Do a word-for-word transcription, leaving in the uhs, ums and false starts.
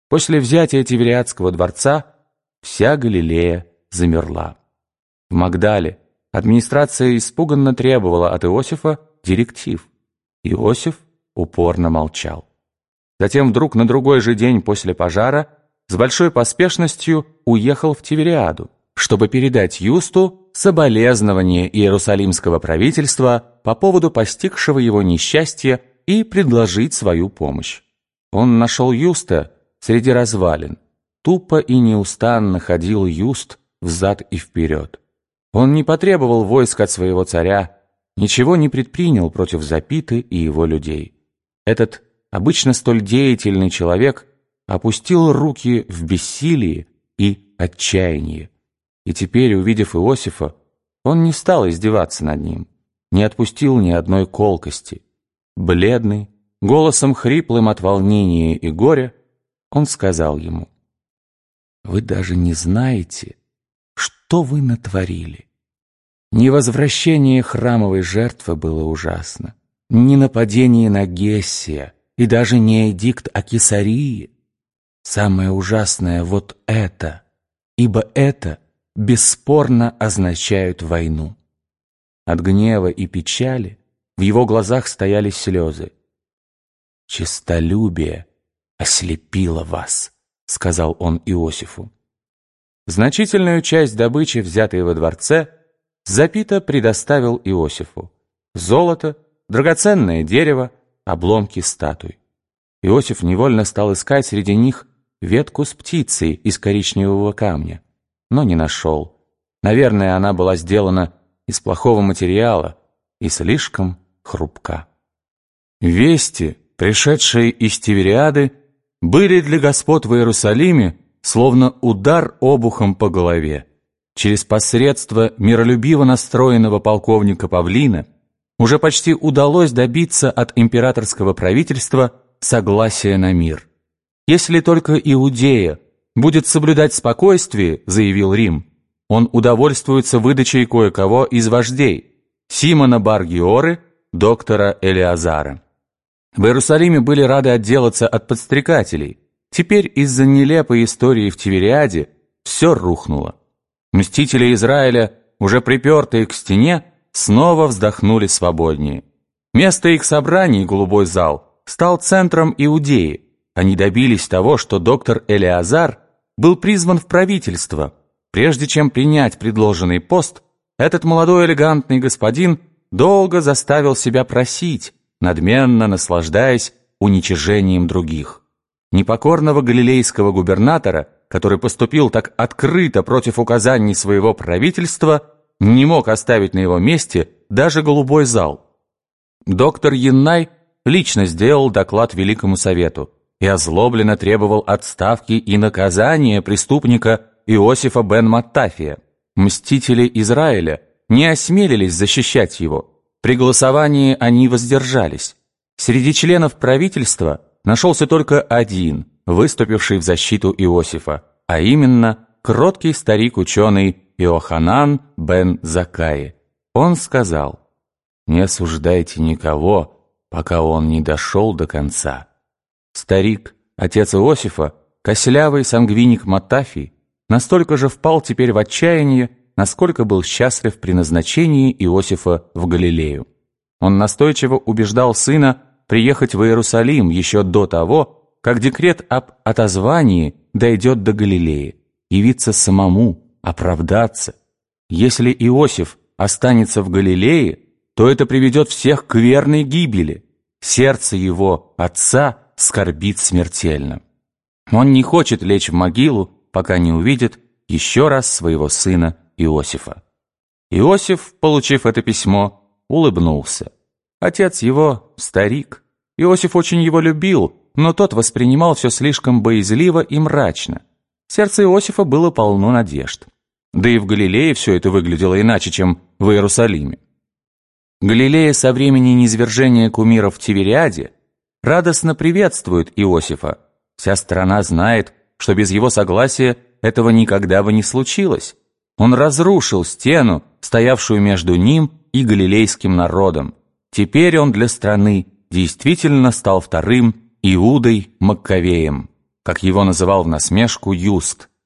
После взятия Тивериадского дворца вся Галилея замерла. В Магдале администрация испуганно требовала от Иосифа директив. Иосиф упорно молчал. Затем вдруг на другой же день после пожара с большой поспешностью уехал в Тивериаду, чтобы передать Юсту соболезнования иерусалимского правительства по поводу постигшего его несчастья и предложить свою помощь. Он нашел Юста среди развалин. Тупо и неустанно ходил Юст взад и вперед. Он не потребовал войск от своего царя, ничего не предпринял против Запиты и его людей. Этот обычно столь деятельный человек опустил руки в бессилии и отчаянии. И теперь, увидев Иосифа, он не стал издеваться над ним, не отпустил ни одной колкости. Бледный, голосом хриплым от волнения и горя, он сказал ему: «Вы даже не знаете, что вы натворили. Невозвращение храмовой жертвы было ужасно, не нападение на Гессия и даже не эдикт о Кесарии. Самое ужасное вот это, ибо это бесспорно означает войну». От гнева и печали в его глазах стояли слезы. «Честолюбие ослепило вас», — сказал он Иосифу. Значительную часть добычи, взятой во дворце, Запита предоставил Иосифу: золото, драгоценное дерево, обломки статуй. Иосиф невольно стал искать среди них ветку с птицей из коричневого камня, но не нашел. Наверное, она была сделана из плохого материала и слишком хрупка. Вести, пришедшие из Тивериады, были для господ в Иерусалиме словно удар обухом по голове. Через посредство миролюбиво настроенного полковника Павлина уже почти удалось добиться от императорского правительства согласия на мир. «Если только Иудея будет соблюдать спокойствие, — заявил Рим, — он удовольствуется выдачей кое-кого из вождей: Симона Бар-Гиоры, доктора Элиазара». В Иерусалиме были рады отделаться от подстрекателей. Теперь из-за нелепой истории в Тивериаде все рухнуло. Мстители Израиля, уже припертые к стене, снова вздохнули свободнее. Место их собраний, голубой зал, стал центром Иудеи. Они добились того, что доктор Элиазар был призван в правительство. Прежде чем принять предложенный пост, этот молодой элегантный господин долго заставил себя просить, надменно наслаждаясь уничижением других. Непокорного галилейского губернатора, который поступил так открыто против указаний своего правительства, не мог оставить на его месте даже голубой зал. Доктор Яннай лично сделал доклад Великому Совету и озлобленно требовал отставки и наказания преступника Иосифа бен Маттафия. Мстители Израиля не осмелились защищать его. При голосовании они воздержались. Среди членов правительства нашелся только один, выступивший в защиту Иосифа, а именно кроткий старик-ученый Иоханан бен Заккаи. Он сказал: «Не осуждайте никого, пока он не дошел до конца». Старик, отец Иосифа, костлявый сангвиник Маттафий, настолько же впал теперь в отчаяние, насколько был счастлив при назначении Иосифа в Галилею. Он настойчиво убеждал сына приехать в Иерусалим еще до того, как декрет об отозвании дойдет до Галилеи, явиться самому, оправдаться. Если Иосиф останется в Галилее, то это приведет всех к верной гибели. Сердце его отца скорбит смертельно. Он не хочет лечь в могилу, пока не увидит еще раз своего сына Иосифа. Иосиф, получив это письмо, улыбнулся. Отец его — старик. Иосиф очень его любил, но тот воспринимал все слишком боязливо и мрачно. Сердце Иосифа было полно надежд. Да и в Галилее все это выглядело иначе, чем в Иерусалиме. Галилея со времени низвержения кумиров в Тивериаде радостно приветствует Иосифа. Вся страна знает, что без его согласия этого никогда бы не случилось. Он разрушил стену, стоявшую между ним и галилейским народом. Теперь он для страны действительно стал вторым Иудой Маккавеем. как его называл в насмешку Юст,